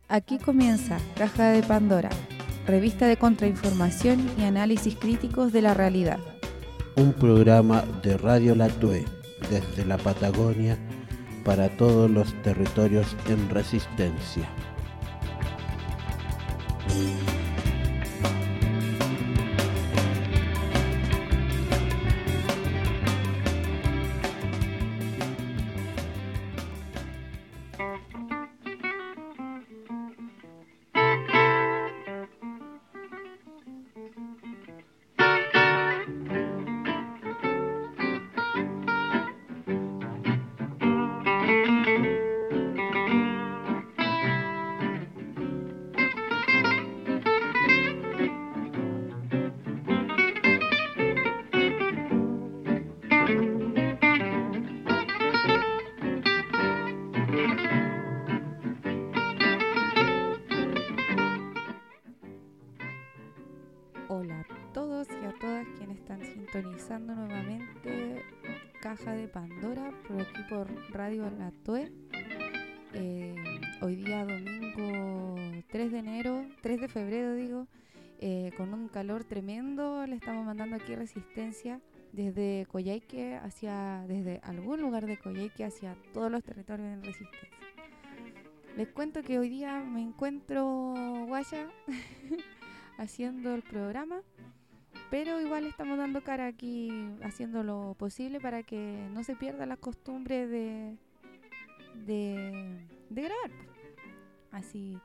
Aquí comienza Caja de Pandora, revista de contrainformación y análisis críticos de la realidad. Un programa de Radio La Tue, desde la Patagonia para todos los territorios en resistencia. Hola a todos y a todas quienes están sintonizando nuevamente Caja de Pandora por aquí por Radio La Tue. Hoy día domingo 3 de febrero con un calor tremendo, le estamos mandando aquí resistencia desde Coyhaique desde algún lugar de Coyhaique hacia todos los territorios en resistencia. Les cuento que hoy día me encuentro guaya haciendo el programa, pero igual estamos dando cara aquí, haciendo lo posible para que no se pierda la costumbre de grabar. Así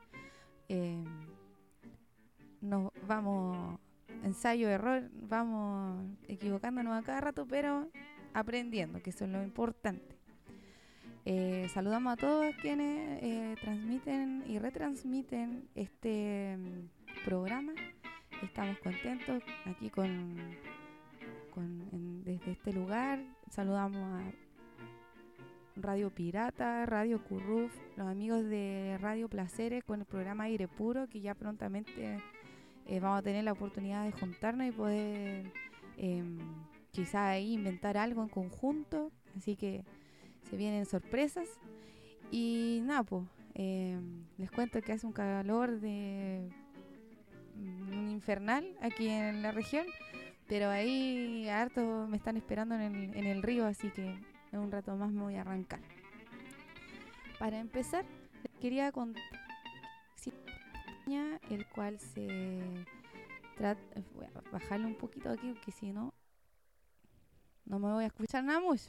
nos vamos, ensayo, error, vamos equivocándonos a cada rato, pero aprendiendo, que eso es lo importante. Saludamos a todos quienes transmiten y retransmiten este programa. Estamos contentos aquí desde este lugar. Saludamos a Radio Pirata, Radio Curruf, los amigos de Radio Placeres con el programa Aire Puro, que ya prontamente vamos a tener la oportunidad de juntarnos y poder quizá ahí inventar algo en conjunto. Así que se vienen sorpresas. Y nada, pues les cuento que hace un calor un infernal aquí en la región, pero ahí harto me están esperando en el río, así que en un rato más me voy a arrancar. Para empezar, les quería contar el cual se trata. Voy a bajarle un poquito aquí porque si no me voy a escuchar nada mucho.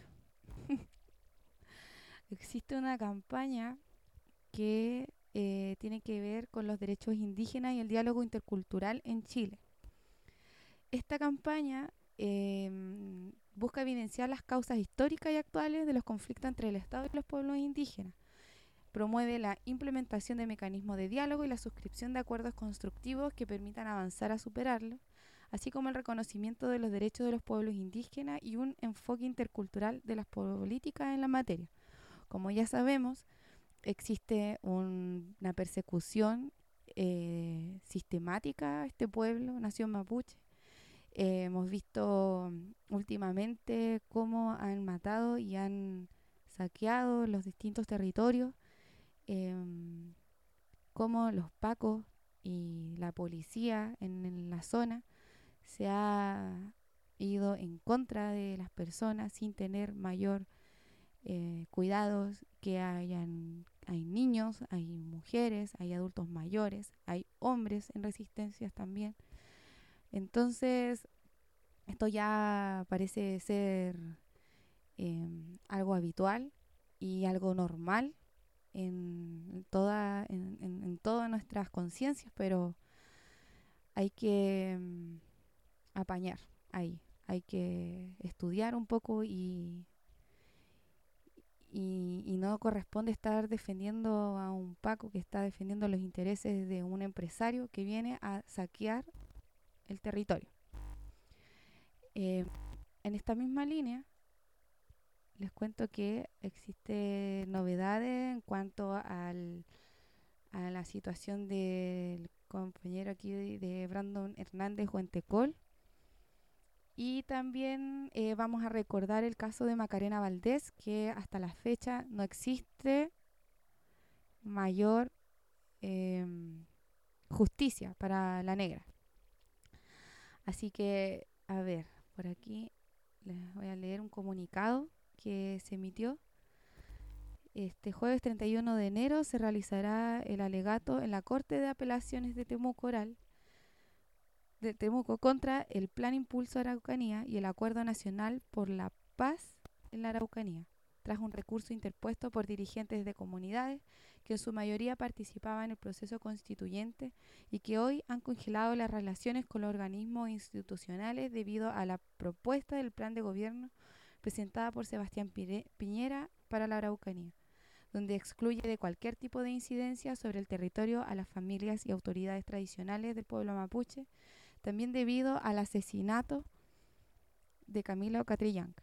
Existe una campaña que tiene que ver con los derechos indígenas y el diálogo intercultural en Chile. Esta campaña busca evidenciar las causas históricas y actuales de los conflictos entre el Estado y los pueblos indígenas. Promueve la implementación de mecanismos de diálogo y la suscripción de acuerdos constructivos que permitan avanzar a superarlos, así como el reconocimiento de los derechos de los pueblos indígenas y un enfoque intercultural de las políticas en la materia. Como ya sabemos, existe una persecución sistemática a este pueblo, nación mapuche. Hemos visto últimamente cómo han matado y han saqueado los distintos territorios, cómo los pacos y la policía en la zona se ha ido en contra de las personas sin tener mayor cuidados, que hay niños, hay mujeres, hay adultos mayores, hay hombres en resistencias también. Entonces, esto ya parece ser algo habitual y algo normal en todas nuestras conciencias, pero hay que apañar ahí, hay que estudiar un poco y no corresponde estar defendiendo a un Paco que está defendiendo los intereses de un empresario que viene a saquear el territorio. En esta misma línea, les cuento que existe novedades en cuanto a la situación del compañero aquí de Brandon Hernández Huentecol. Y también vamos a recordar el caso de Macarena Valdés, que hasta la fecha no existe mayor justicia para la negra. Así que, a ver, por aquí les voy a leer un comunicado que se emitió. Este jueves 31 de enero se realizará el alegato en la Corte de Apelaciones de Temuco contra el Plan Impulso Araucanía y el Acuerdo Nacional por la Paz en la Araucanía, tras un recurso interpuesto por dirigentes de comunidades que en su mayoría participaban en el proceso constituyente y que hoy han congelado las relaciones con los organismos institucionales debido a la propuesta del plan de gobierno presentada por Sebastián Piñera para la Araucanía, donde excluye de cualquier tipo de incidencia sobre el territorio a las familias y autoridades tradicionales del pueblo mapuche, también debido al asesinato de Camilo Catrillanca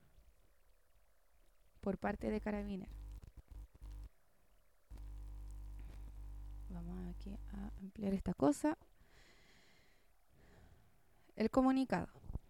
por parte de Carabineros. Vamos aquí a ampliar esta cosa. El comunicado.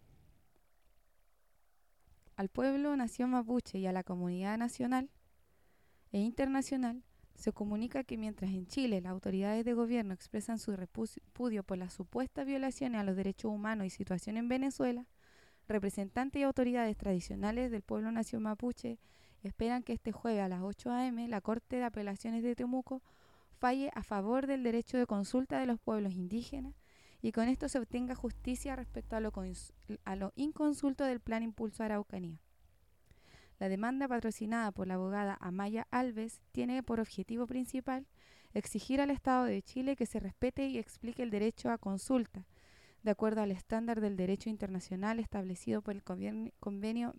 Al pueblo nación mapuche y a la comunidad nacional e internacional se comunica que mientras en Chile las autoridades de gobierno expresan su repudio por las supuestas violaciones a los derechos humanos y situación en Venezuela, representantes y autoridades tradicionales del pueblo nación mapuche esperan que este jueves a las 8 a.m. la Corte de Apelaciones de Temuco falle a favor del derecho de consulta de los pueblos indígenas y con esto se obtenga justicia respecto a lo inconsulto del Plan Impulso Araucanía. La demanda patrocinada por la abogada Amaya Alves tiene por objetivo principal exigir al Estado de Chile que se respete y explique el derecho a consulta, de acuerdo al estándar del derecho internacional establecido por el convenio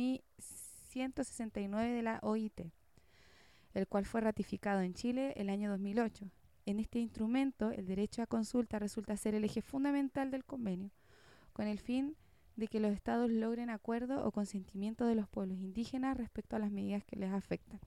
169 de la OIT, el cual fue ratificado en Chile el año 2008. En este instrumento, el derecho a consulta resulta ser el eje fundamental del convenio, con el fin de que los estados logren acuerdo o consentimiento de los pueblos indígenas respecto a las medidas que les afectan.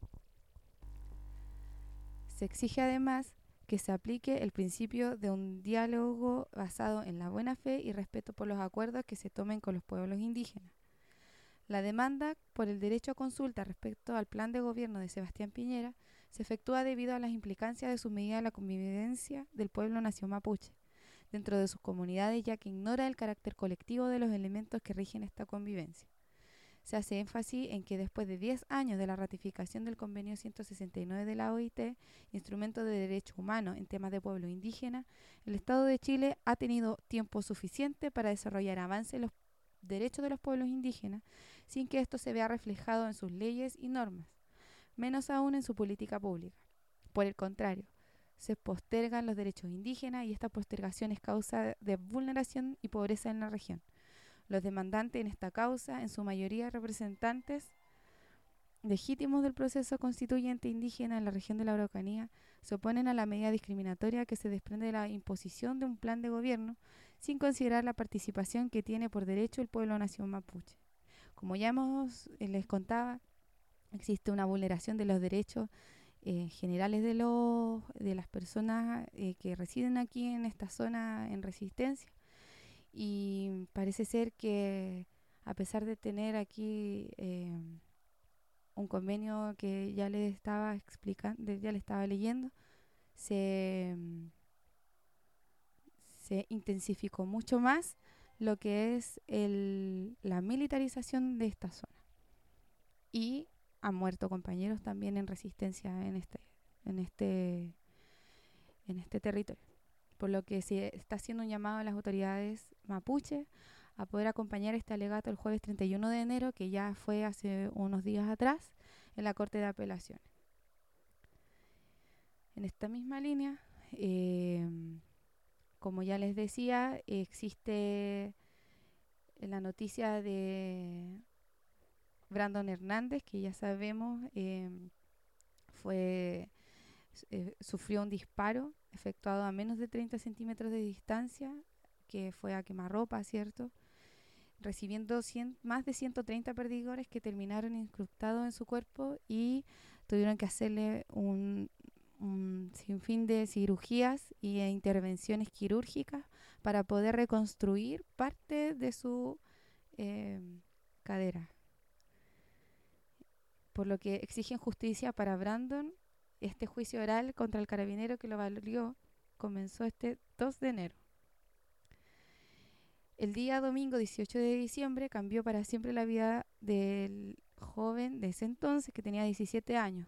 Se exige además que se aplique el principio de un diálogo basado en la buena fe y respeto por los acuerdos que se tomen con los pueblos indígenas. La demanda por el derecho a consulta respecto al plan de gobierno de Sebastián Piñera se efectúa debido a las implicancias de su medida de la convivencia del pueblo nación mapuche dentro de sus comunidades, ya que ignora el carácter colectivo de los elementos que rigen esta convivencia. Se hace énfasis en que después de 10 años de la ratificación del convenio 169 de la OIT, instrumento de derechos humanos en temas de pueblo indígena, el Estado de Chile ha tenido tiempo suficiente para desarrollar avances en los derechos de los pueblos indígenas, sin que esto se vea reflejado en sus leyes y normas, menos aún en su política pública. Por el contrario, se postergan los derechos indígenas y esta postergación es causa de vulneración y pobreza en la región. Los demandantes en esta causa, en su mayoría representantes legítimos del proceso constituyente indígena en la región de la Araucanía, se oponen a la medida discriminatoria que se desprende de la imposición de un plan de gobierno sin considerar la participación que tiene por derecho el pueblo nación mapuche. Como ya les contaba, existe una vulneración de los derechos generales de las personas que residen aquí en esta zona en Resistencia, y parece ser que a pesar de tener aquí un convenio que ya les estaba explicando, ya les estaba leyendo, se intensificó mucho más lo que es la militarización de esta zona, y han muerto compañeros también en resistencia en este territorio, por lo que se está haciendo un llamado a las autoridades mapuche a poder acompañar este alegato el jueves 31 de enero, que ya fue hace unos días atrás, en la Corte de Apelaciones. En esta misma línea, como ya les decía, existe la noticia de Brandon Hernández, que ya sabemos sufrió un disparo efectuado a menos de 30 centímetros de distancia, que fue a quemarropa, ¿cierto?, recibiendo más de 130 perdigores que terminaron incrustados en su cuerpo y tuvieron que hacerle un sinfín de cirugías e intervenciones quirúrgicas para poder reconstruir parte de su cadera. Por lo que exigen justicia para Brandon Este juicio oral contra el carabinero que lo valió comenzó este 2 de enero. El día domingo 18 de diciembre cambió para siempre la vida del joven de ese entonces, que tenía 17 años,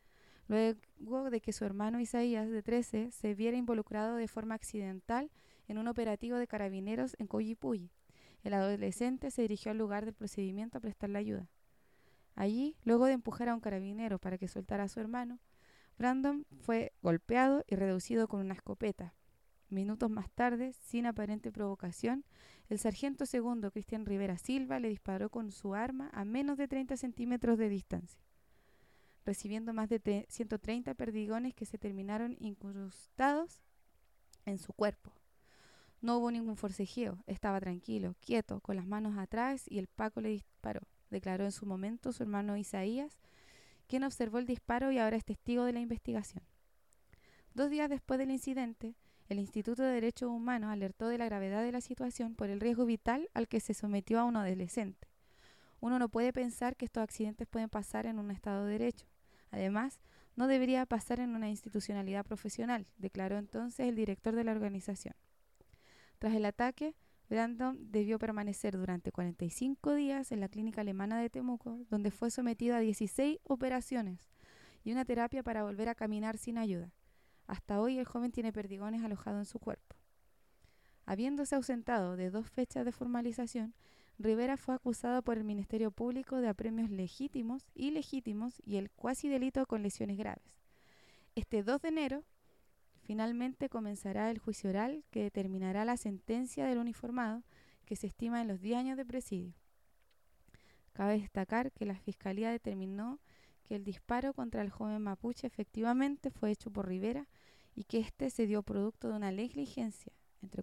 luego de que su hermano Isaías, de 13, se viera involucrado de forma accidental en un operativo de carabineros en Collipulli. El adolescente se dirigió al lugar del procedimiento a prestarle ayuda. Allí, luego de empujar a un carabinero para que soltara a su hermano, Brandon fue golpeado y reducido con una escopeta. Minutos más tarde, sin aparente provocación, el sargento segundo Cristian Rivera Silva le disparó con su arma a menos de 30 centímetros de distancia, recibiendo más de 130 perdigones que se terminaron incrustados en su cuerpo. No hubo ningún forcejeo, estaba tranquilo, quieto, con las manos atrás, y el Paco le disparó, declaró en su momento su hermano Isaías, quien observó el disparo y ahora es testigo de la investigación. 2 días después del incidente, el Instituto de Derechos Humanos alertó de la gravedad de la situación por el riesgo vital al que se sometió a un adolescente. Uno no puede pensar que estos accidentes pueden pasar en un Estado de Derecho. Además, no debería pasar en una institucionalidad profesional, declaró entonces el director de la organización. Tras el ataque, Brandon debió permanecer durante 45 días en la clínica alemana de Temuco, donde fue sometido a 16 operaciones y una terapia para volver a caminar sin ayuda. Hasta hoy el joven tiene perdigones alojados en su cuerpo. Habiéndose ausentado de 2 fechas de formalización, Rivera fue acusado por el Ministerio Público de apremios legítimos, ilegítimos y el cuasi delito con lesiones graves. Este 2 de enero, finalmente comenzará el juicio oral que determinará la sentencia del uniformado, que se estima en los 10 años de presidio. Cabe destacar que la Fiscalía determinó que el disparo contra el joven mapuche efectivamente fue hecho por Rivera y que este se dio producto de una negligencia, entre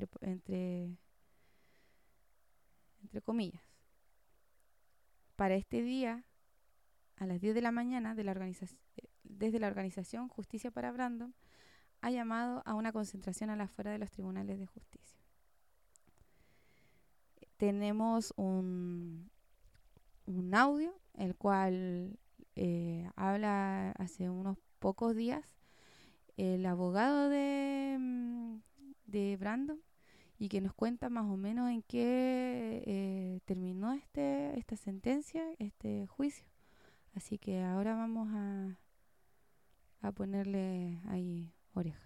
comillas. Para este día, a las 10 de la mañana, desde la organización Justicia para Brandon, ha llamado a una concentración a la afuera de los tribunales de justicia. Tenemos un audio, el cual habla hace unos pocos días el abogado de Brandon, y que nos cuenta más o menos en qué terminó esta sentencia, este juicio. Así que ahora vamos a ponerle ahí oreja.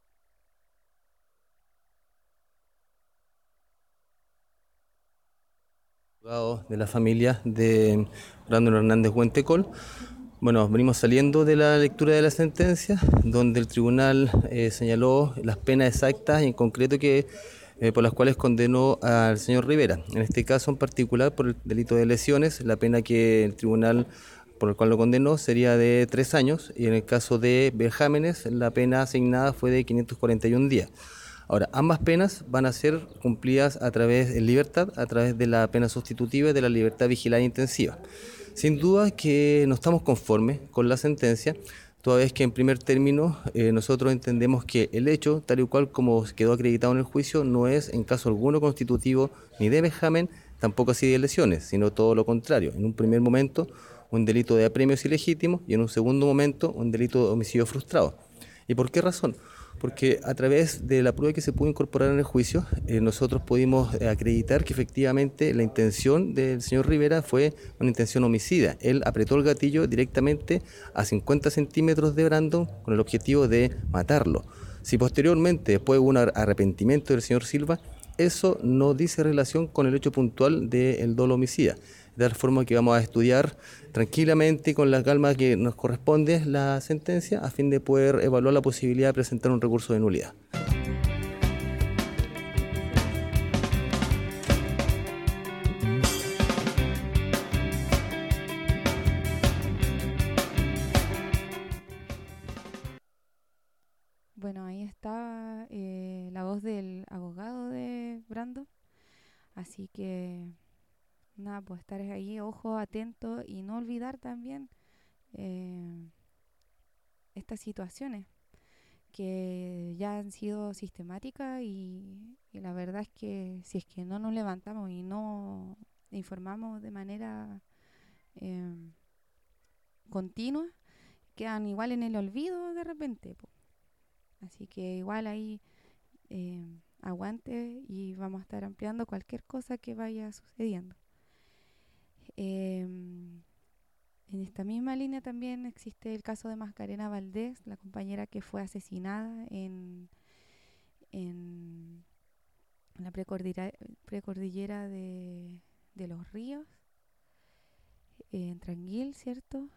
De la familia de Brandon Hernández Huentecol. Bueno, venimos saliendo de la lectura de la sentencia, donde el tribunal señaló las penas exactas y en concreto por las cuales condenó al señor Rivera. En este caso en particular, por el delito de lesiones, la pena que el tribunal por el cual lo condenó sería de 3 años, y en el caso de vejámenes, la pena asignada fue de 541 días. Ahora, ambas penas van a ser cumplidas en libertad, a través de la pena sustitutiva y de la libertad vigilada intensiva. Sin duda que no estamos conformes con la sentencia, toda vez que en primer término nosotros entendemos que el hecho, tal y cual como quedó acreditado en el juicio, no es en caso alguno constitutivo ni de vejamen, tampoco así de lesiones, sino todo lo contrario. En un primer momento, un delito de apremios ilegítimos, y en un segundo momento, un delito de homicidio frustrado. ¿Y por qué razón? Porque a través de la prueba que se pudo incorporar en el juicio, nosotros pudimos acreditar que efectivamente la intención del señor Rivera fue una intención homicida. Él apretó el gatillo directamente a 50 centímetros de Brandon con el objetivo de matarlo. Si posteriormente después hubo un arrepentimiento del señor Silva, eso no dice relación con el hecho puntual del dolo homicida. De tal forma que vamos a estudiar tranquilamente y con la calma que nos corresponde la sentencia, a fin de poder evaluar la posibilidad de presentar un recurso de nulidad. Bueno, ahí está la voz del abogado de Brandon. Así que nada, pues estar ahí, ojo, atento, y no olvidar también estas situaciones que ya han sido sistemáticas, y la verdad es que si es que no nos levantamos y no informamos de manera continua, quedan igual en el olvido de repente, po. Así que igual ahí aguante y vamos a estar ampliando cualquier cosa que vaya sucediendo. En esta misma línea también existe el caso de Macarena Valdés, la compañera que fue asesinada en la precordillera de Los Ríos, en Tranguil, ¿cierto?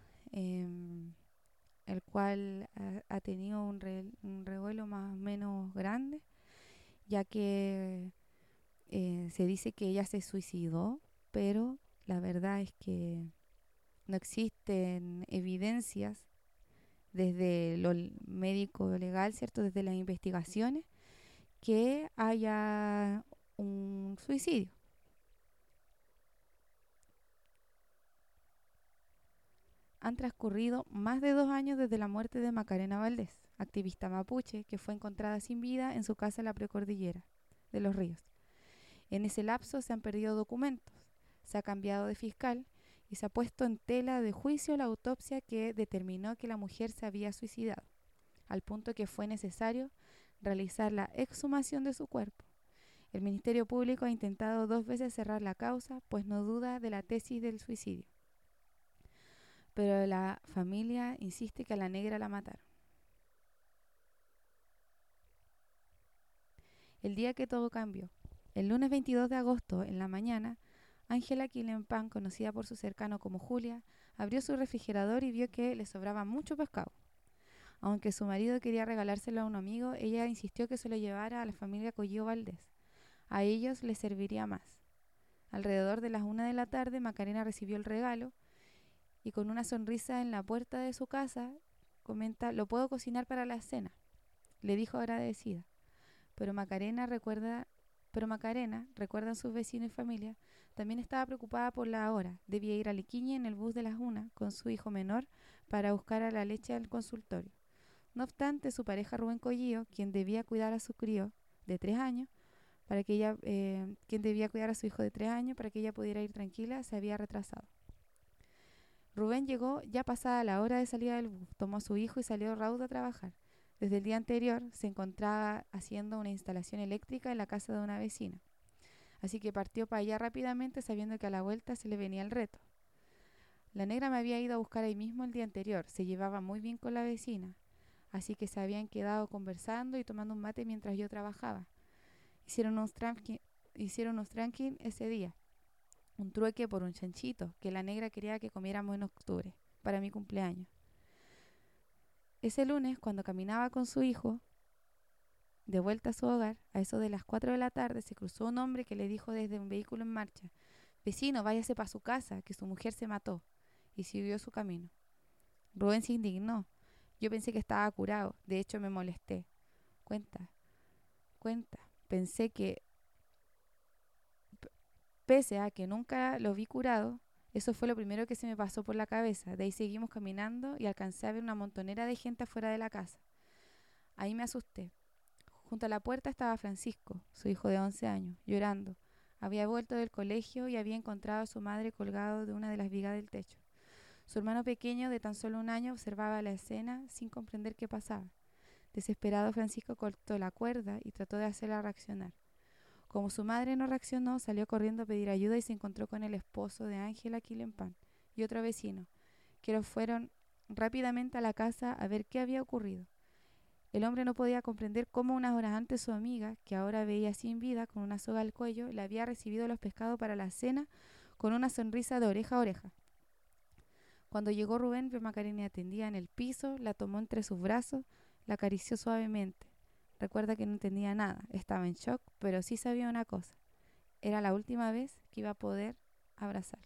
El cual ha tenido un revuelo más o menos grande, ya que se dice que ella se suicidó, pero la verdad es que no existen evidencias desde lo médico legal, ¿cierto? Desde las investigaciones, que haya un suicidio. Han transcurrido más de 2 años desde la muerte de Macarena Valdés, activista mapuche que fue encontrada sin vida en su casa en la precordillera de Los Ríos. En ese lapso se han perdido documentos, se ha cambiado de fiscal y se ha puesto en tela de juicio la autopsia que determinó que la mujer se había suicidado, al punto que fue necesario realizar la exhumación de su cuerpo. El Ministerio Público ha intentado 2 veces cerrar la causa, pues no duda de la tesis del suicidio. Pero la familia insiste que a la negra la mataron. El día que todo cambió. El lunes 22 de agosto, en la mañana, Ángela Quilempan, conocida por su cercano como Julia, abrió su refrigerador y vio que le sobraba mucho pescado. Aunque su marido quería regalárselo a un amigo, ella insistió que se lo llevara a la familia Collío Valdés. A ellos les serviría más. Alrededor de las 1 de la tarde, Macarena recibió el regalo y con una sonrisa en la puerta de su casa, comenta: «Lo puedo cocinar para la cena», le dijo agradecida. Pero Macarena, recuerdan sus vecinos y familia, también estaba preocupada por la hora. Debía ir a Liquiñe en el bus de las 1 con su hijo menor para buscar a la leche al consultorio. No obstante, su pareja Rubén Collío, quien debía cuidar a su crío de 3 años, quien debía cuidar a su hijo de 3 años para que ella pudiera ir tranquila, se había retrasado. Rubén llegó ya pasada la hora de salida del bus, tomó a su hijo y salió raudo a trabajar. Desde el día anterior se encontraba haciendo una instalación eléctrica en la casa de una vecina. Así que partió para allá rápidamente, sabiendo que a la vuelta se le venía el reto. La negra me había ido a buscar ahí mismo el día anterior, se llevaba muy bien con la vecina, así que se habían quedado conversando y tomando un mate mientras yo trabajaba. Hicieron unos tranqui ese día, un trueque por un chanchito que la negra quería que comiéramos en octubre, para mi cumpleaños. Ese lunes, cuando caminaba con su hijo de vuelta a su hogar, a eso de las 4 de la tarde, se cruzó un hombre que le dijo desde un vehículo en marcha: «Vecino, váyase para su casa, que su mujer se mató», y siguió su camino. Rubén se indignó. Yo pensé que estaba curado, de hecho me molesté. Cuenta. Pensé que, pese a que nunca lo vi curado, eso fue lo primero que se me pasó por la cabeza. De ahí seguimos caminando y alcancé a ver una montonera de gente afuera de la casa. Ahí me asusté. Junto a la puerta estaba Francisco, su hijo de 11 años, llorando. Había vuelto del colegio y había encontrado a su madre colgado de una de las vigas del techo. Su hermano pequeño, de tan solo 1 año, observaba la escena sin comprender qué pasaba. Desesperado, Francisco cortó la cuerda y trató de hacerla reaccionar. Como su madre no reaccionó, salió corriendo a pedir ayuda y se encontró con el esposo de Ángela Quilempan y otro vecino, que fueron rápidamente a la casa a ver qué había ocurrido. El hombre no podía comprender cómo unas horas antes su amiga, que ahora veía sin vida con una soga al cuello, le había recibido los pescados para la cena con una sonrisa de oreja a oreja. Cuando llegó Rubén, vio a Macarena tendida en el piso, la tomó entre sus brazos, la acarició suavemente. Recuerda que no entendía nada, estaba en shock, pero sí sabía una cosa: era la última vez que iba a poder abrazarla.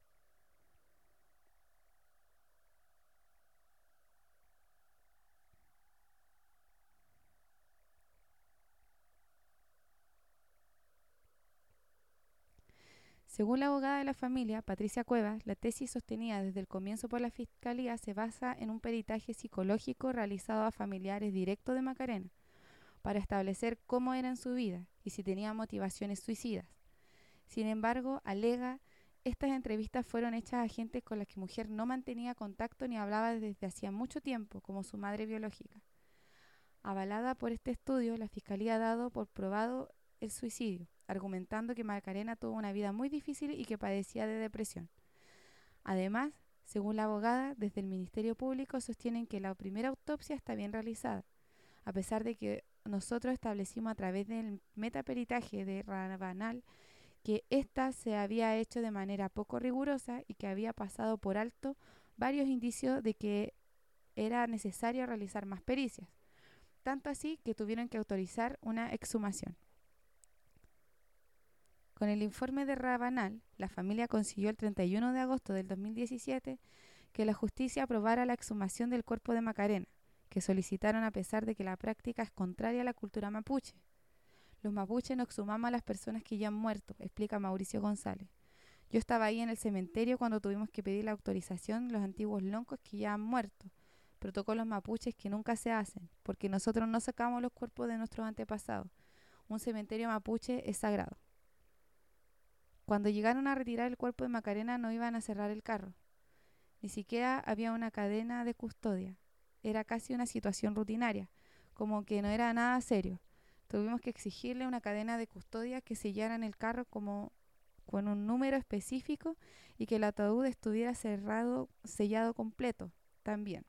Según la abogada de la familia, Patricia Cuevas, la tesis sostenida desde el comienzo por la Fiscalía se basa en un peritaje psicológico realizado a familiares directos de Macarena para establecer cómo era en su vida y si tenía motivaciones suicidas. Sin embargo, alega Estas entrevistas fueron hechas a gente con la que mujer no mantenía contacto ni hablaba desde hacía mucho tiempo, como su madre biológica. Avalada por este estudio, la Fiscalía ha dado por probado el suicidio, argumentando que Macarena tuvo una vida muy difícil y que padecía de depresión. Además, según la abogada, desde el Ministerio Público sostienen que la primera autopsia está bien realizada, a pesar de que nosotros establecimos a través del metaperitaje de Rabanal que ésta se había hecho de manera poco rigurosa y que había pasado por alto varios indicios de que era necesario realizar más pericias, tanto así que tuvieron que autorizar una exhumación. Con el informe de Rabanal, la familia consiguió el 31 de agosto del 2017 que la justicia aprobara la exhumación del cuerpo de Macarena, que solicitaron a pesar de que la práctica es contraria a la cultura mapuche. Los mapuches no exhumamos a las personas que ya han muerto, explica Mauricio González. Yo estaba ahí en el cementerio cuando tuvimos que pedir la autorización de los antiguos loncos que ya han muerto, protocolos mapuches que nunca se hacen, porque nosotros no sacamos los cuerpos de nuestros antepasados. Un cementerio mapuche es sagrado. Cuando llegaron a retirar el cuerpo de Macarena no iban a cerrar el carro. Ni siquiera había una cadena de custodia. Era casi una situación rutinaria, como que no era nada serio. Tuvimos que exigirle una cadena de custodia que sellaran el carro como con un número específico y que el ataúd estuviera sellado completo también.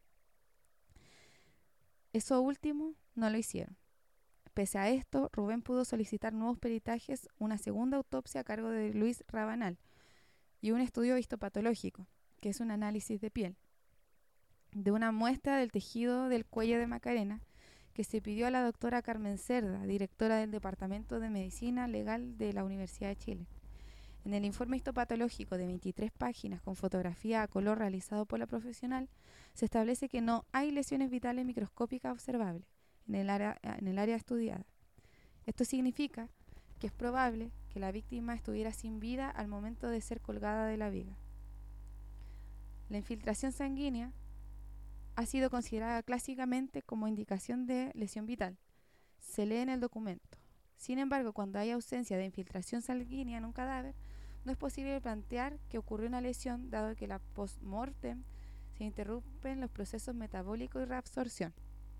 Eso último no lo hicieron. Pese a esto, Rubén pudo solicitar nuevos peritajes, una segunda autopsia a cargo de Luis Rabanal y un estudio histopatológico, que es un análisis de piel, de una muestra del tejido del cuello de Macarena, que se pidió a la doctora Carmen Cerda, directora del Departamento de Medicina Legal de la Universidad de Chile. En el informe histopatológico de 23 páginas con fotografía a color realizado por la profesional, se establece que no hay lesiones vitales microscópicas observables en el área estudiada. Esto significa que es probable que la víctima estuviera sin vida al momento de ser colgada de la viga. La infiltración sanguínea ha sido considerada clásicamente como indicación de lesión vital. Se lee en el documento. Sin embargo, cuando hay ausencia de infiltración sanguínea en un cadáver, no es posible plantear que ocurrió una lesión, dado que la post-mortem se interrumpen los procesos metabólicos y reabsorción.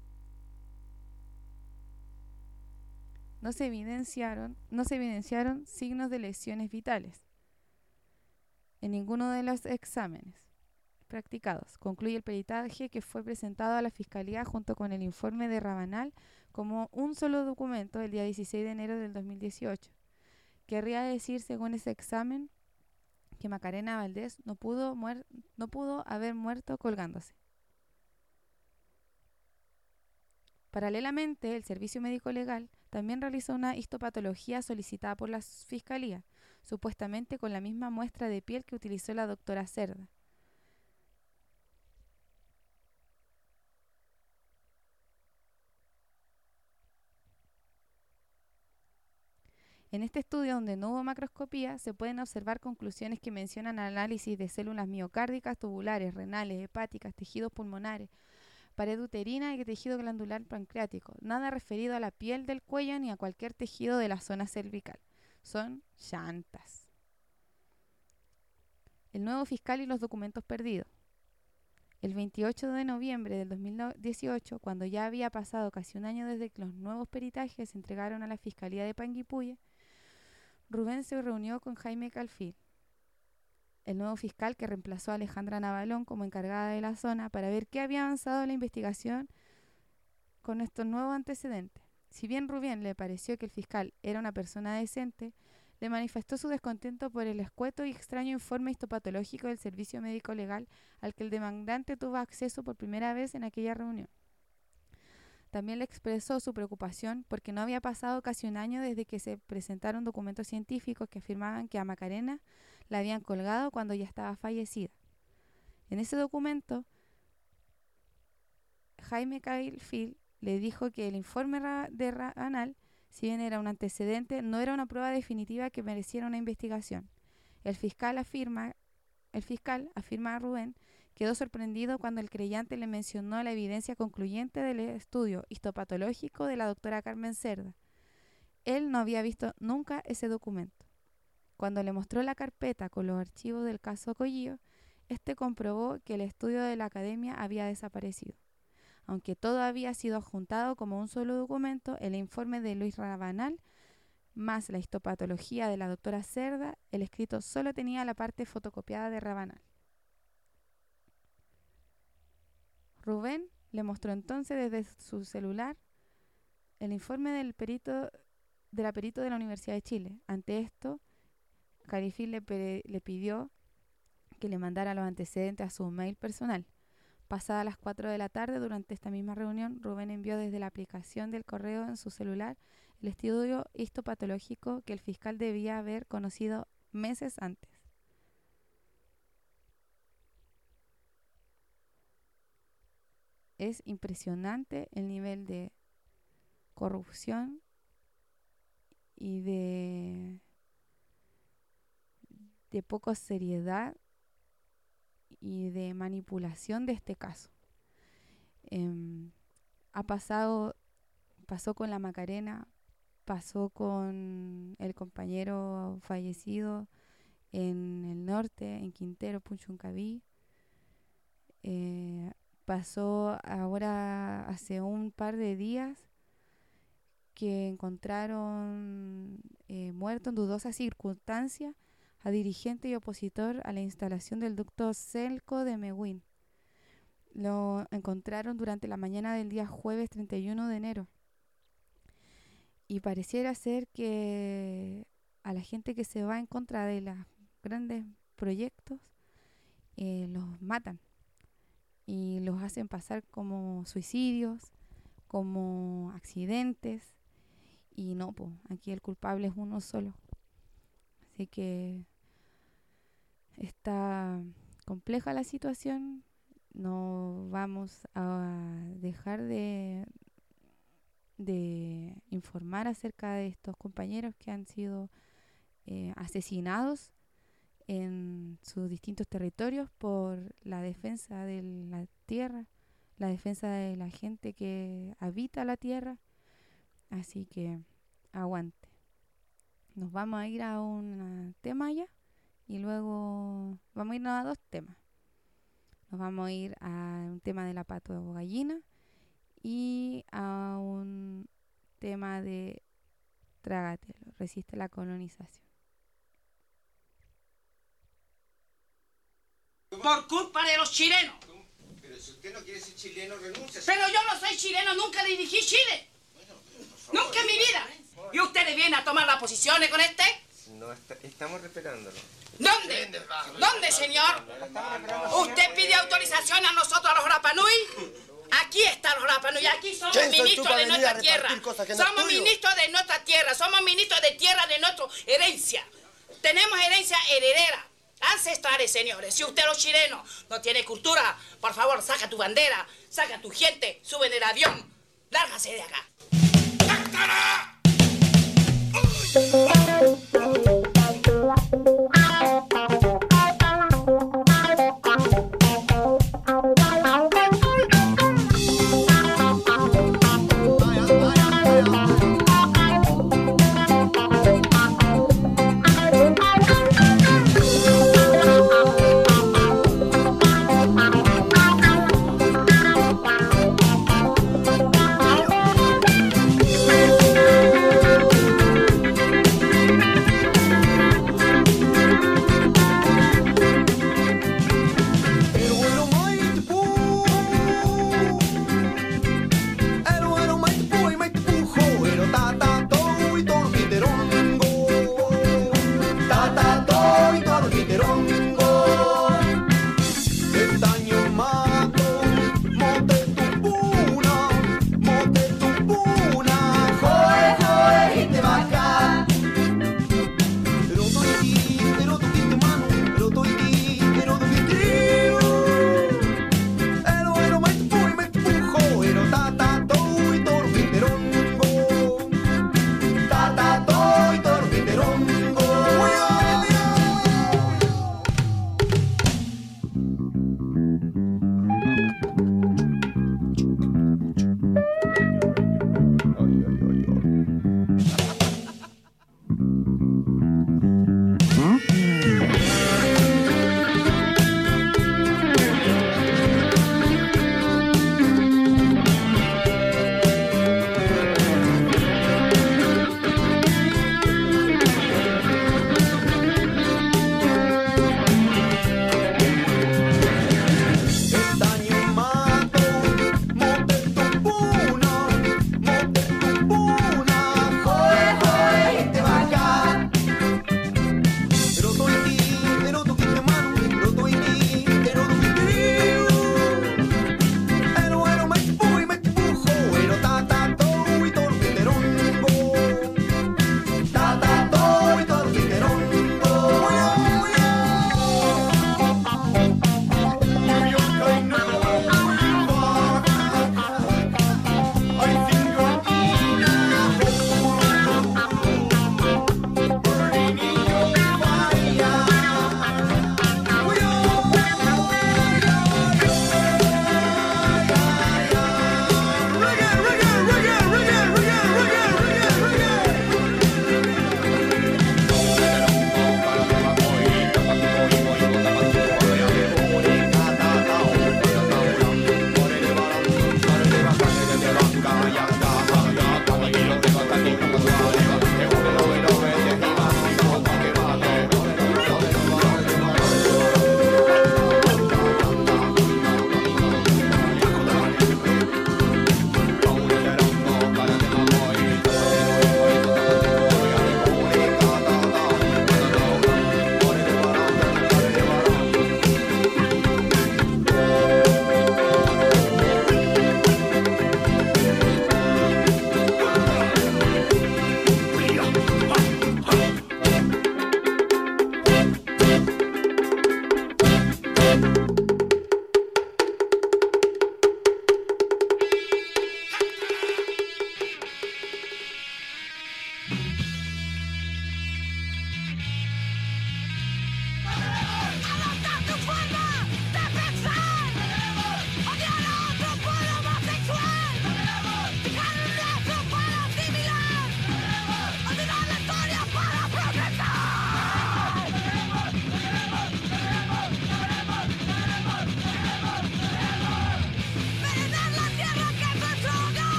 No se evidenciaron signos de lesiones vitales en ninguno de los exámenes practicados. Concluye el peritaje que fue presentado a la Fiscalía junto con el informe de Rabanal como un solo documento el día 16 de enero del 2018. Querría decir, según ese examen, que Macarena Valdés no pudo haber muerto colgándose. Paralelamente, el Servicio Médico Legal también realizó una histopatología solicitada por la Fiscalía, supuestamente con la misma muestra de piel que utilizó la doctora Cerda. En este estudio, donde no hubo macroscopía, se pueden observar conclusiones que mencionan análisis de células miocárdicas, tubulares, renales, hepáticas, tejidos pulmonares, pared uterina y tejido glandular pancreático. Nada referido a la piel del cuello ni a cualquier tejido de la zona cervical. Son chantas. El nuevo fiscal y los documentos perdidos. El 28 de noviembre del 2018, cuando ya había pasado casi un año desde que los nuevos peritajes se entregaron a la Fiscalía de Panguipulli, Rubén se reunió con Jaime Calfil, el nuevo fiscal que reemplazó a Alejandra Navalón como encargada de la zona, para ver qué había avanzado la investigación con estos nuevos antecedentes. Si bien Rubén le pareció que el fiscal era una persona decente, le manifestó su descontento por el escueto y extraño informe histopatológico del Servicio Médico Legal al que el demandante tuvo acceso por primera vez en aquella reunión. También le expresó su preocupación porque no había pasado casi un año desde que se presentaron documentos científicos que afirmaban que a Macarena la habían colgado cuando ya estaba fallecida. En ese documento, Jaime Calfil le dijo que el informe de Rabanal, si bien era un antecedente, no era una prueba definitiva que mereciera una investigación. El fiscal afirma a Rubén, quedó sorprendido cuando el creyente le mencionó la evidencia concluyente del estudio histopatológico de la doctora Carmen Cerda. Él no había visto nunca ese documento. Cuando le mostró la carpeta con los archivos del caso Collío, este comprobó que el estudio de la academia había desaparecido. Aunque todo había sido adjuntado como un solo documento, el informe de Luis Rabanal más la histopatología de la doctora Cerda, el escrito solo tenía la parte fotocopiada de Rabanal. Rubén le mostró entonces desde su celular el informe del perito de la Universidad de Chile. Ante esto, Carifil le pidió que le mandara los antecedentes a su mail personal. Pasadas las 4 de la tarde, durante esta misma reunión, Rubén envió desde la aplicación del correo en su celular el estudio histopatológico que el fiscal debía haber conocido meses antes. Es impresionante el nivel de corrupción y de poca seriedad y de manipulación de este caso. Pasó con la Macarena, pasó con el compañero fallecido en el norte, en Quintero, Punchuncaví. Pasó ahora hace un par de días que encontraron muerto en dudosas circunstancias a dirigente y opositor a la instalación del ducto Celco de Mehuín. Lo encontraron durante la mañana del día jueves 31 de enero. Y pareciera ser que a la gente que se va en contra de los grandes proyectos los matan y los hacen pasar como suicidios, como accidentes, y no, pues aquí el culpable es uno solo. Así que está compleja la situación. No vamos a dejar de informar acerca de estos compañeros que han sido asesinados en sus distintos territorios por la defensa de la tierra, la defensa de la gente que habita la tierra. Así que aguante. Nos vamos a ir a un tema ya y luego vamos a irnos a dos temas. Nos vamos a ir a un tema de la pato gallina y a un tema de Trágatelo, resiste la colonización. Por culpa de los chilenos. Pero si usted no quiere ser chileno, renuncia. Pero yo no soy chileno, nunca dirigí Chile. Nunca en mi vida. ¿Y ustedes vienen a tomar las posiciones con este? No, estamos respetándolo. ¿Dónde? ¿Dónde, señor? ¿Usted pide autorización a nosotros, a los Rapanui? Aquí están los Rapanui, aquí somos ministros de nuestra tierra. Somos ministros de nuestra tierra, somos ministros de tierra de nuestra herencia. Tenemos herencia heredera, ancestrales, señores. Si usted, los chilenos, no tiene cultura, por favor, saca tu bandera, saca tu gente, sube del avión, lárgase de acá. ¡Sácala!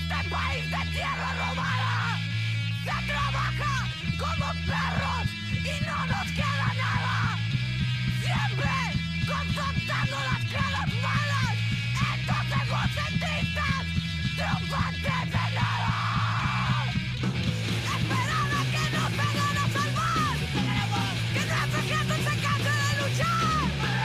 este país de tierra robada se trabaja como perros y no nos queda nada. Siempre confrontando las caras malas, estos egocentristas triunfantes de nada. Esperan a que nos vengan a salvar, que nuestro ejército se canse de luchar.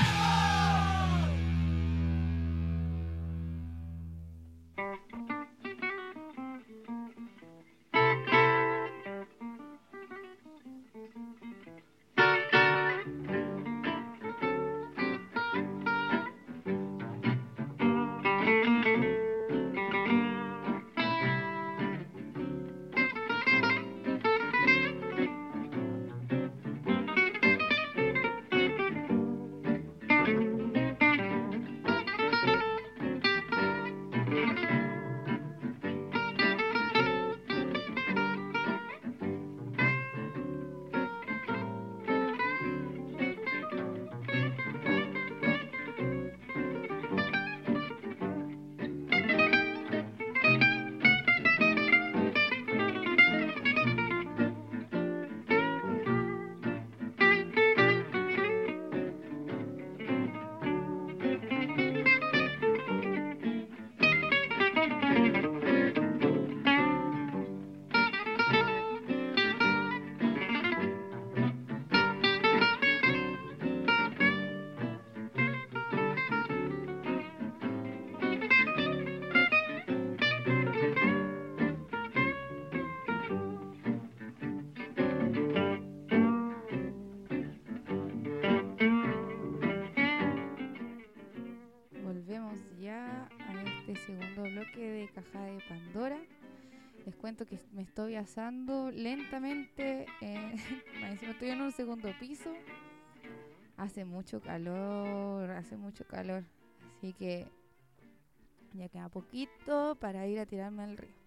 Segundo bloque de Caja de Pandora. Les cuento que me estoy asando lentamente. Estoy en un segundo piso. Hace mucho calor. Así que ya queda poquito para ir a tirarme al río.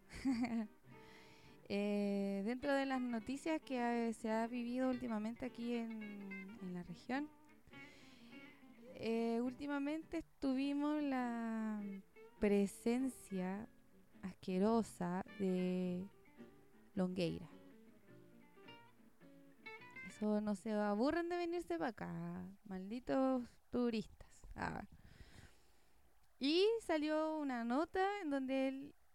Dentro de las noticias que se ha vivido últimamente aquí en la región, últimamente tuvimos la presencia asquerosa de Longueira. Eso no se aburren de venirse para acá, malditos turistas. Y salió una nota en donde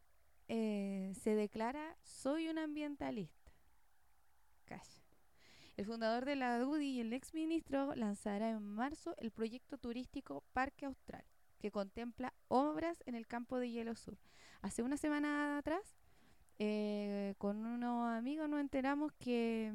él se declara: soy un ambientalista. Calla. El fundador de la UDI y el exministro lanzará en marzo el proyecto turístico Parque Austral, que contempla obras en el campo de Hielo Sur. Hace una semana atrás, con unos amigos nos enteramos que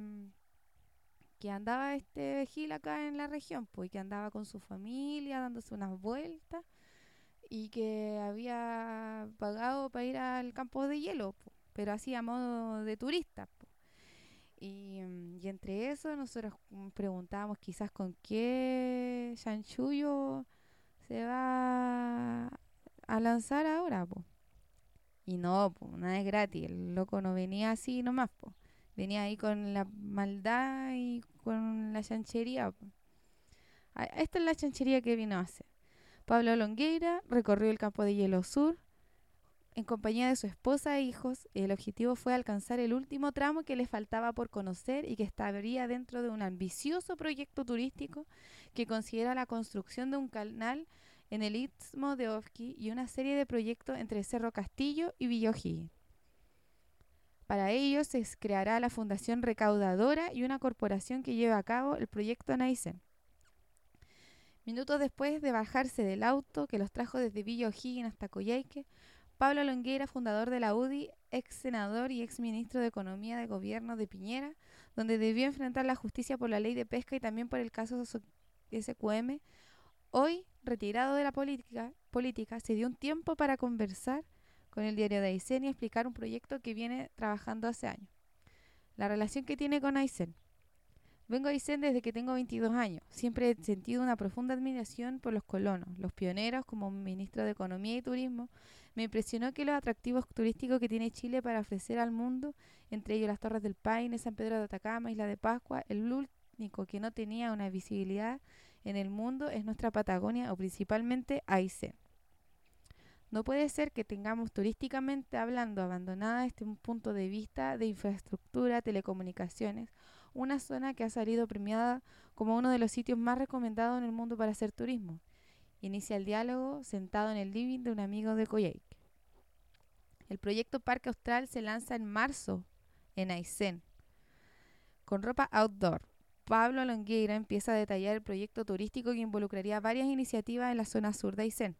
andaba este Gil acá en la región, pues, que andaba con su familia dándose unas vueltas y que había pagado para ir al campo de hielo, pues, pero así a modo de turista, pues. Y entre eso nosotros preguntábamos quizás con qué chanchullo se va a lanzar ahora, po. Y no, po, nada es gratis. El loco no venía así nomás, po. Venía ahí con la maldad y con la chanchería, po. Esta es la chanchería que vino a hacer. Pablo Longueira recorrió el campo de Hielo Sur en compañía de su esposa e hijos. El objetivo fue alcanzar el último tramo que le faltaba por conocer y que estaría dentro de un ambicioso proyecto turístico que considera la construcción de un canal en el istmo de Ofqui y una serie de proyectos entre Cerro Castillo y Villa O'Higgins. Para ello se creará la fundación recaudadora y una corporación que lleve a cabo el proyecto Naisen. Minutos después de bajarse del auto que los trajo desde Villa O'Higgins hasta Coyhaique, Pablo Longueira, fundador de la UDI, ex senador y ex ministro de Economía de Gobierno de Piñera, donde debió enfrentar la justicia por la ley de pesca y también por el caso SQM, hoy retirado de la política, se dio un tiempo para conversar con el diario de Aysén y explicar un proyecto que viene trabajando hace años. La relación que tiene con Aysén. Vengo a Aysén desde que tengo 22 años. Siempre he sentido una profunda admiración por los colonos, los pioneros. Como ministro de Economía y Turismo, me impresionó que los atractivos turísticos que tiene Chile para ofrecer al mundo, entre ellos las Torres del Paine, San Pedro de Atacama, Isla de Pascua, el único que no tenía una visibilidad en el mundo es nuestra Patagonia o principalmente Aysén, No puede ser que tengamos turísticamente hablando abandonada este punto de vista de infraestructura, telecomunicaciones, una zona que ha salido premiada como uno de los sitios más recomendados en el mundo para hacer turismo. Inicia el diálogo sentado en el living de un amigo de Coyhaique. El proyecto Parque Austral se lanza en marzo en Aysén, con ropa outdoor. Pablo Longueira empieza a detallar el proyecto turístico que involucraría varias iniciativas en la zona sur de Aysén.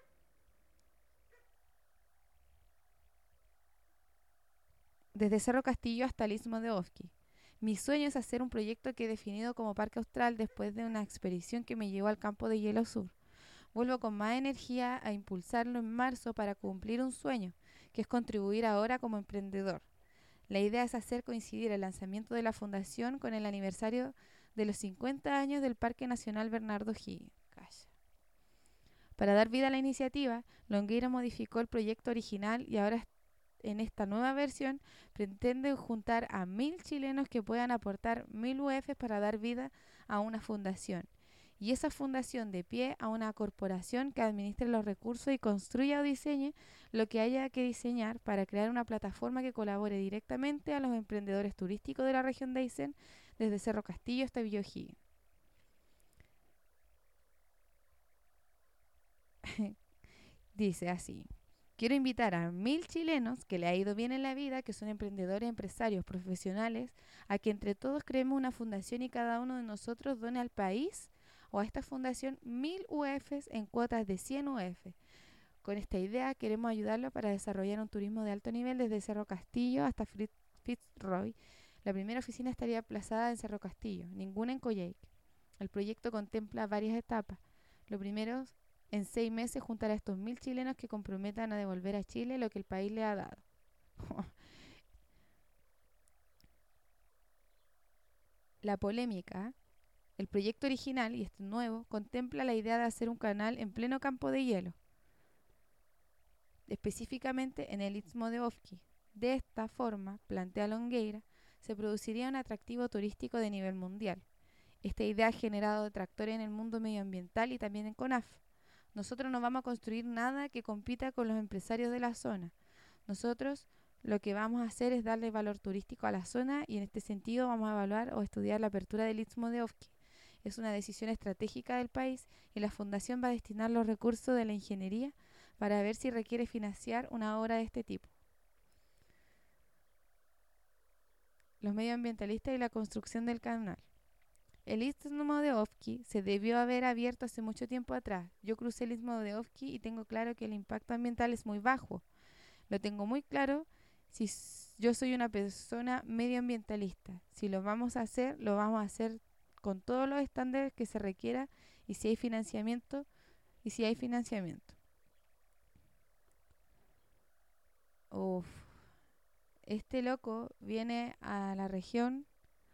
Desde Cerro Castillo hasta el Istmo de Ofqui. Mi sueño es hacer un proyecto que he definido como Parque Austral después de una expedición que me llevó al campo de hielo sur. Vuelvo con más energía a impulsarlo en marzo para cumplir un sueño, que es contribuir ahora como emprendedor. La idea es hacer coincidir el lanzamiento de la fundación con el aniversario de los 50 años del Parque Nacional Bernardo O'Higgins. Para dar vida a la iniciativa, Longueira modificó el proyecto original y ahora en esta nueva versión pretende juntar a 1.000 chilenos que puedan aportar 1.000 UF para dar vida a una fundación. Y esa fundación de pie a una corporación que administre los recursos y construya o diseñe lo que haya que diseñar para crear una plataforma que colabore directamente a los emprendedores turísticos de la región de Aysén, desde Cerro Castillo hasta Villa O'Higgins. Dice así: quiero invitar a 1.000 chilenos que le ha ido bien en la vida, que son emprendedores, empresarios, profesionales, a que entre todos creemos una fundación y cada uno de nosotros done al país o a esta fundación 1.000 UFs en cuotas de 100 UF. Con esta idea queremos ayudarlo para desarrollar un turismo de alto nivel desde Cerro Castillo hasta Fitzroy. La primera oficina estaría emplazada en Cerro Castillo, ninguna en Coyhaique. El proyecto contempla varias etapas. Lo primero, en 6 meses juntar a estos 1.000 chilenos que comprometan a devolver a Chile lo que el país le ha dado. La polémica. El proyecto original, y este nuevo, contempla la idea de hacer un canal en pleno campo de hielo, específicamente en el Istmo de Ofqui. De esta forma, plantea Longueira, se produciría un atractivo turístico de nivel mundial. Esta idea ha generado detractores en el mundo medioambiental y también en CONAF. Nosotros no vamos a construir nada que compita con los empresarios de la zona. Nosotros lo que vamos a hacer es darle valor turístico a la zona y en este sentido vamos a evaluar o estudiar la apertura del Istmo de Ofqui. Es una decisión estratégica del país y la fundación va a destinar los recursos de la ingeniería para ver si requiere financiar una obra de este tipo. Los medioambientalistas y la construcción del canal. El Istmo de Ofqui se debió haber abierto hace mucho tiempo atrás. Yo crucé el Istmo de Ofqui y tengo claro que el impacto ambiental es muy bajo. Lo tengo muy claro si yo soy una persona medioambientalista. Si lo vamos a hacer con todos los estándares que se requiera y si hay financiamiento. Uf. Este loco viene a la región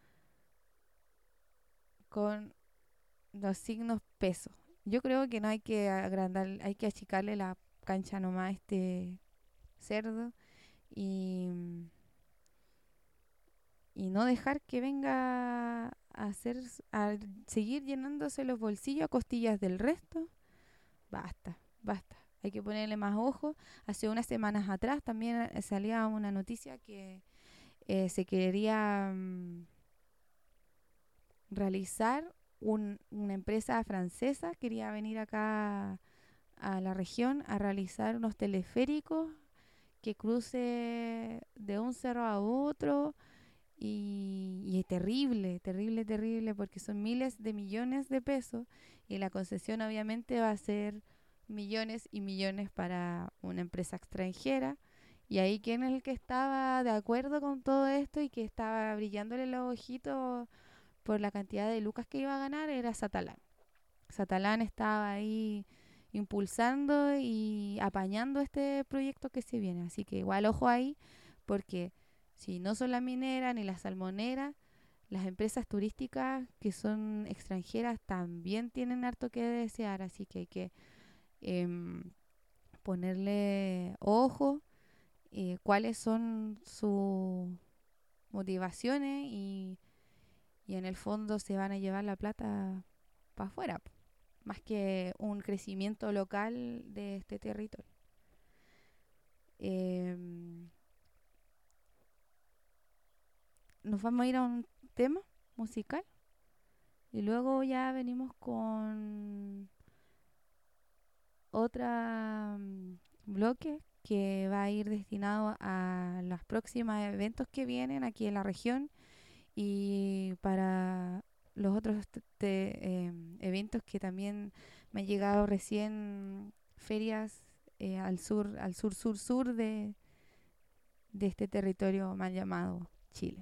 con los signos peso. Yo creo que no hay que agrandar, hay que achicarle la cancha nomás a este cerdo y no dejar que venga a seguir llenándose los bolsillos a costillas del resto. Basta. Hay que ponerle más ojo. Hace unas semanas atrás también salía una noticia que se quería realizar una empresa francesa, quería venir acá a la región a realizar unos teleféricos que cruce de un cerro a otro y es terrible porque son miles de millones de pesos y la concesión obviamente va a ser millones y millones para una empresa extranjera. Y ahí, ¿quién es el que estaba de acuerdo con todo esto y que estaba brillándole los ojitos por la cantidad de lucas que iba a ganar? Era Satalán. Satalán estaba ahí impulsando y apañando este proyecto que se viene. Así que igual ojo ahí, porque si no son la minera ni la salmonera, las empresas turísticas que son extranjeras también tienen harto que desear. Así que hay que ponerle ojo cuáles son sus motivaciones y en el fondo se van a llevar la plata para afuera, más que un crecimiento local de este territorio. Nos vamos a ir a un tema musical y luego ya venimos con otra bloque que va a ir destinado a los próximos eventos que vienen aquí en la región y para los otros eventos que también me han llegado recién, ferias al sur de este territorio mal llamado Chile.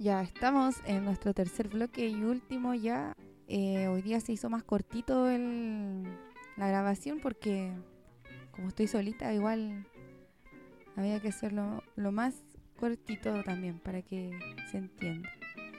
Ya estamos en nuestro tercer bloque y último ya. Hoy día se hizo más cortito la grabación porque como estoy solita igual había que hacerlo lo más cortito también para que se entienda.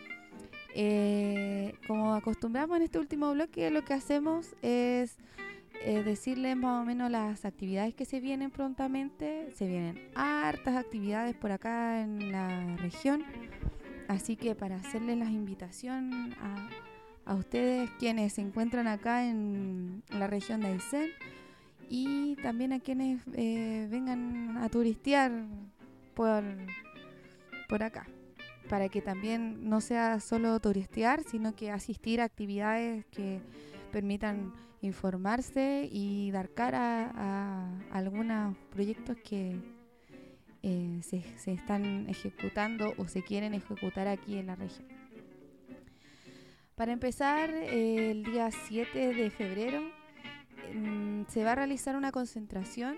Como acostumbramos en este último bloque, lo que hacemos es decirles más o menos las actividades que se vienen prontamente. Se vienen hartas actividades por acá en la región, así que para hacerles la invitación a ustedes quienes se encuentran acá en la región de Aysén y también a quienes vengan a turistear por acá, para que también no sea solo turistear, sino que asistir a actividades que permitan informarse y dar cara a algunos proyectos que se están ejecutando o se quieren ejecutar aquí en la región. Para empezar, el día 7 de febrero se va a realizar una concentración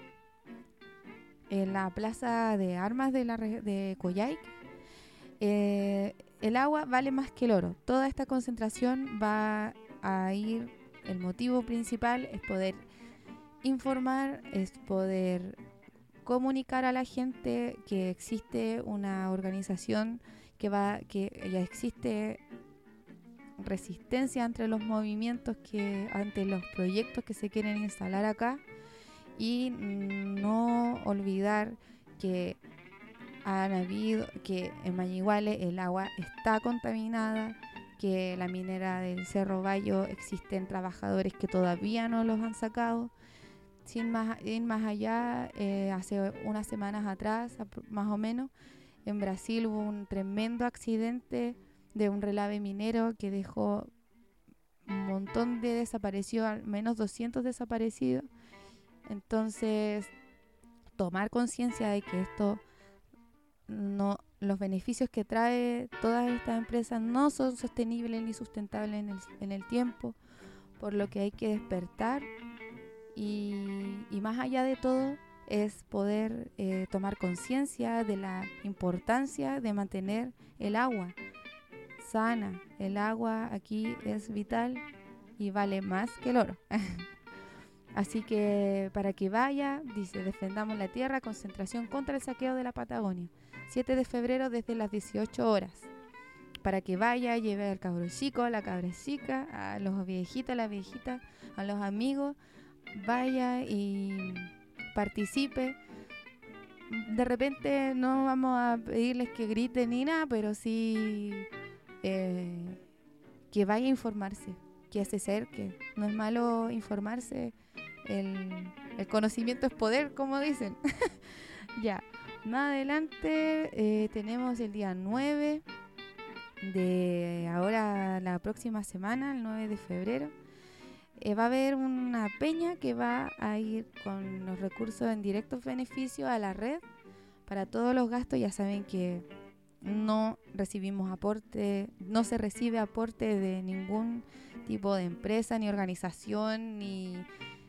en la Plaza de Armas de Coyhaique. El agua vale más que el oro. Toda esta concentración va a ir, el motivo principal es poder informar, es poder comunicar a la gente que existe una organización que ya existe resistencia entre los movimientos ante los proyectos que se quieren instalar acá, y no olvidar que que en Mañiguale el agua está contaminada, que la minera del Cerro Bayo existen trabajadores que todavía no los han sacado. Sin ir más allá, hace unas semanas atrás, más o menos, en Brasil hubo un tremendo accidente de un relave minero que dejó un montón de desaparecidos, al menos 200 desaparecidos. Entonces, tomar conciencia de que los beneficios que trae todas estas empresas no son sostenibles ni sustentables en el tiempo, por lo que hay que despertar y más allá de todo es poder tomar conciencia de la importancia de mantener el agua sana. El agua aquí es vital y vale más que el oro. Así que para que vaya, dice, defendamos la tierra, concentración contra el saqueo de la Patagonia. 7 de febrero desde las 18 horas. Para que vaya, lleve al cabro chico, a la cabra chica, a los viejitos, a la viejita, a los amigos, vaya y participe. De repente no vamos a pedirles que griten ni nada, pero sí que vaya a informarse, que se acerque. No es malo informarse, el conocimiento es poder, como dicen. Ya, más adelante tenemos el día 9 de ahora, la próxima semana, el 9 de febrero. Va a haber una peña que va a ir con los recursos en directo beneficio a la red para todos los gastos. Ya saben que no recibimos aporte, no se recibe aporte de ningún tipo de empresa, ni organización, ni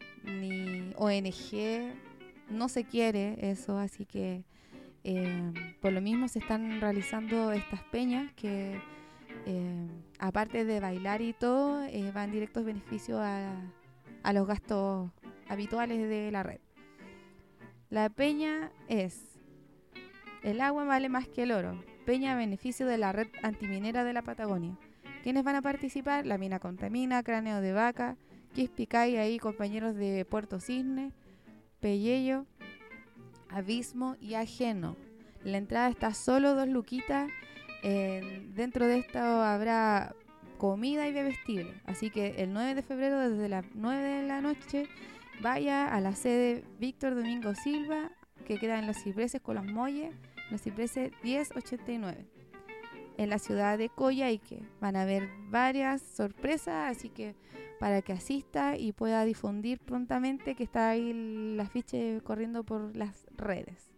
ONG. No se quiere eso, así que por lo mismo se están realizando estas peñas que aparte de bailar y todo, van directos beneficios a los gastos habituales de la red. La peña es el agua vale más que el oro. Peña a beneficio de la red antiminera de la Patagonia. ¿Quiénes van a participar? La Mina Contamina, Cráneo de Vaca, Quispicay, ahí compañeros de Puerto Cisne, Pellello, Abismo y Ajeno. La entrada está solo 2 luquitas. Dentro de esto habrá comida y bebestible. Así que el 9 de febrero desde las 9 de la noche vaya a la sede Víctor Domingo Silva, que queda en Los Cipreses con los Molles, Los Cipreses 1089, en la ciudad de Coyhaique. Van a haber varias sorpresas, así que para que asista y pueda difundir prontamente, que está ahí el afiche corriendo por las redes.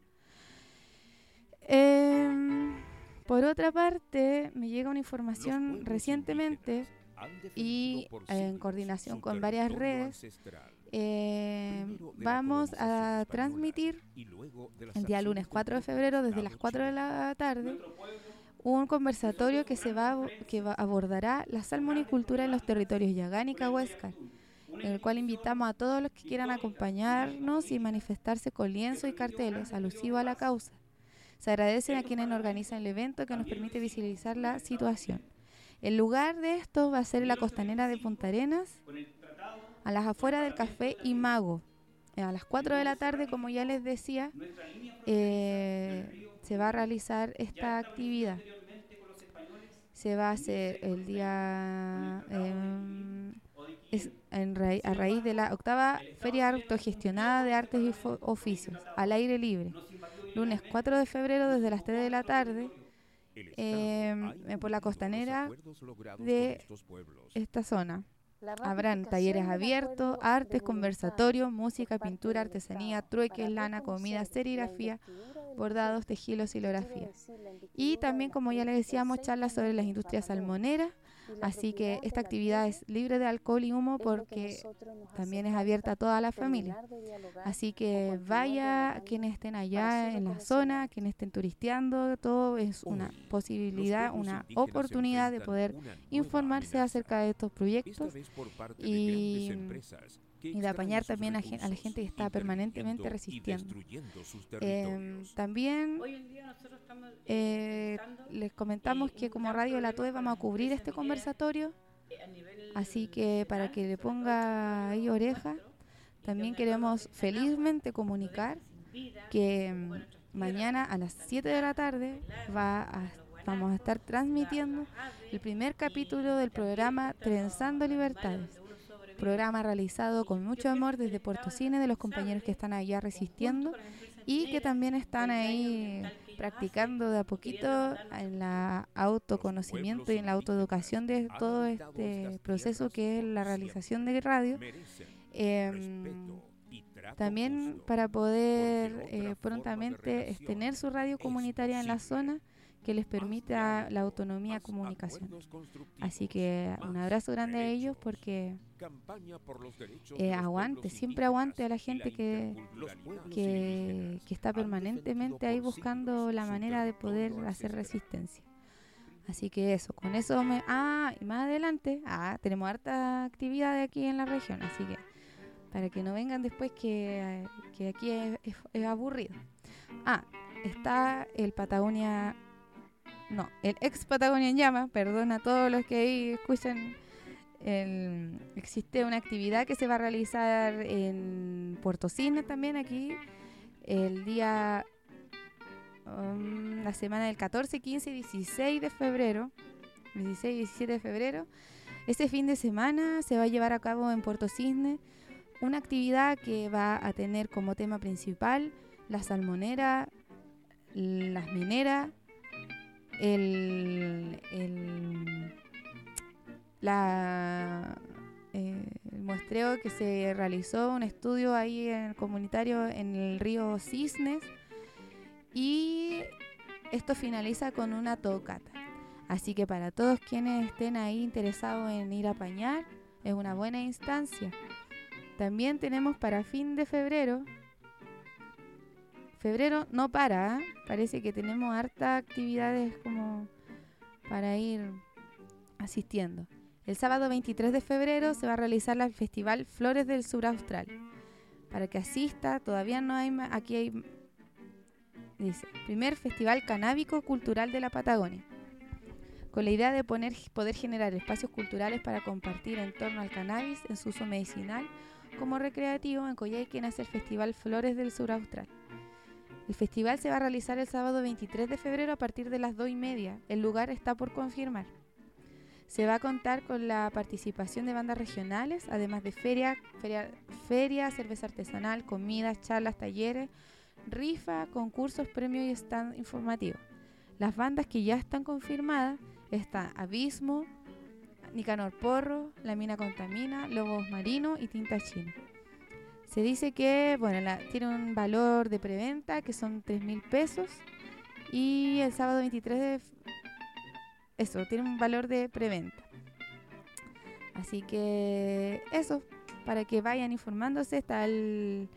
Por otra parte, me llega una información recientemente y en coordinación con varias redes, vamos a transmitir el día lunes 4 de febrero desde las 4 de la tarde un conversatorio que abordará la salmonicultura en los territorios Yagán y Cahuéscar, en el cual invitamos a todos los que quieran acompañarnos y manifestarse con lienzo y carteles alusivos a la causa. Se agradecen a quienes organizan el evento que nos permite visibilizar la situación. El lugar de esto va a ser la costanera de Punta Arenas, a las afueras del Café Imago. A las 4 de la tarde, como ya les decía, se va a realizar esta actividad. Se va a hacer el día a raíz de la 8ª Feria Autogestionada de Artes y Oficios, al aire libre. Lunes 4 de febrero desde las 3 de la tarde, por la costanera de esta zona. Habrán talleres abiertos, artes, conversatorios, música, pintura, artesanía, trueques, lana, comida, serigrafía, bordados, tejidos, silografía. Y también, como ya les decíamos, charlas sobre las industrias salmoneras. Así que esta actividad es libre de alcohol y humo porque también es abierta a toda la familia. Así que vaya quienes estén allá en la zona, quienes estén turisteando, todo es una posibilidad, una oportunidad de poder informarse acerca de estos proyectos y de apañar también a la gente que está permanentemente resistiendo. También les comentamos que como Radio La Tue vamos a cubrir este conversatorio, así que para que le ponga ahí oreja, también queremos felizmente comunicar que mañana a las 7 de la tarde vamos a estar transmitiendo el primer capítulo del programa Trenzando Libertades. Programa realizado con mucho amor desde Puerto Cine, de los compañeros que están allá resistiendo y que también están ahí practicando de a poquito en la autoconocimiento y en la autoeducación de todo este proceso que es la realización de radio. También para poder prontamente tener su radio comunitaria en la zona que les permita la autonomía comunicación. Así que un abrazo grande a ellos porque siempre aguante a la gente que está permanentemente ahí buscando la manera de poder hacer resistencia. Así que eso, con eso y más adelante, tenemos harta actividad aquí en la región, así que para que no vengan después que aquí es aburrido. Está el ex Patagonia en Llamas, perdón a todos los que ahí escuchan. Existe una actividad que se va a realizar en Puerto Cine también aquí el día la semana del 14, 15 y 16 de febrero 16 y 17 de febrero. Este fin de semana se va a llevar a cabo en Puerto Cisne una actividad que va a tener como tema principal la salmonera, las mineras, el muestreo que se realizó, un estudio ahí en el comunitario en el río Cisnes, y esto finaliza con una tocata. Así que para todos quienes estén ahí interesados en ir a apañar, es una buena instancia. También tenemos para fin de febrero no para, parece que tenemos hartas actividades como para ir asistiendo. El sábado 23 de febrero se va a realizar el Festival Flores del Sur Austral. Para que asista, todavía no hay más, aquí hay, dice, primer Festival Canábico Cultural de la Patagonia, con la idea de poder generar espacios culturales para compartir en torno al cannabis en su uso medicinal como recreativo. En Coyhaique nace el Festival Flores del Sur Austral. El festival se va a realizar el sábado 23 de febrero a partir de las 2:30. El lugar está por confirmar. Se va a contar con la participación de bandas regionales, además de feria, cerveza artesanal, comidas, charlas, talleres, rifa, concursos, premios y stand informativo. Las bandas que ya están confirmadas están Abismo, Nicanor Porro, La Mina Contamina, Lobos Marinos y Tinta China. Se dice que tiene un valor de preventa que son 3.000 pesos, y el sábado 23 tiene un valor de preventa. Así que eso, para que vayan informándose, está el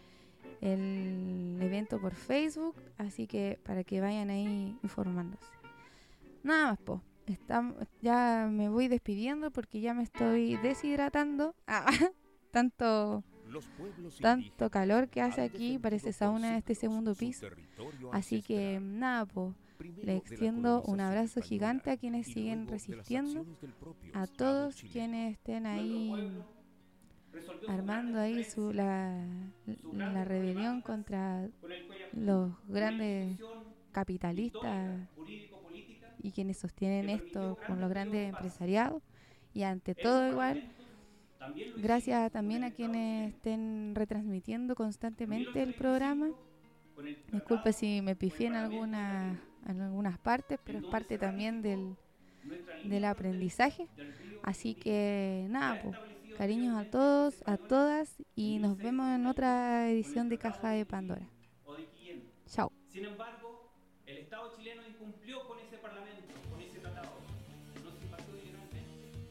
evento por Facebook, así que para que vayan ahí informándose. nada más, po. Ya me voy despidiendo porque ya me estoy deshidratando. Tanto calor que hace aquí, parece sauna este segundo piso. Así que nada, po. Le extiendo un abrazo gigante a quienes siguen resistiendo, a todos quienes estén ahí armando ahí la rebelión contra los grandes capitalistas y quienes sostienen esto con los grandes empresariados. Y ante todo igual, gracias también a quienes estén retransmitiendo constantemente el programa. Disculpe si me pifié en algunas partes, pero es parte también del aprendizaje. Así que nada, pues, cariños a todos, a todas, y nos vemos en otra edición de Caja de Pandora. Chao. Sin embargo, el Estado chileno incumplió con ese parlamento, con ese tratado. No se impactó ilegalmente.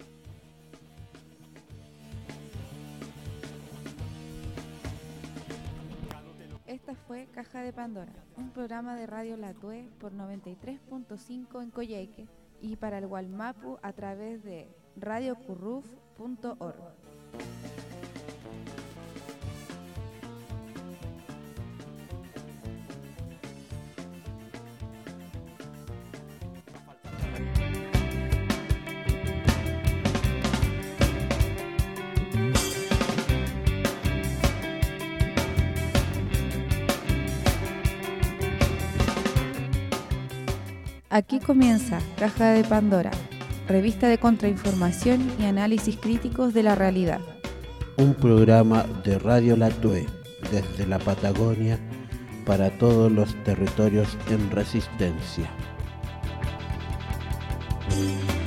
Esta fue Caja de Pandora, un programa de Radio La Tue por 93.5 en Coyhaique y para el Gualmapu a través de radiocurruf.org. Aquí comienza Caja de Pandora, revista de contrainformación y análisis críticos de la realidad. Un programa de Radio La Tue, desde la Patagonia, para todos los territorios en resistencia.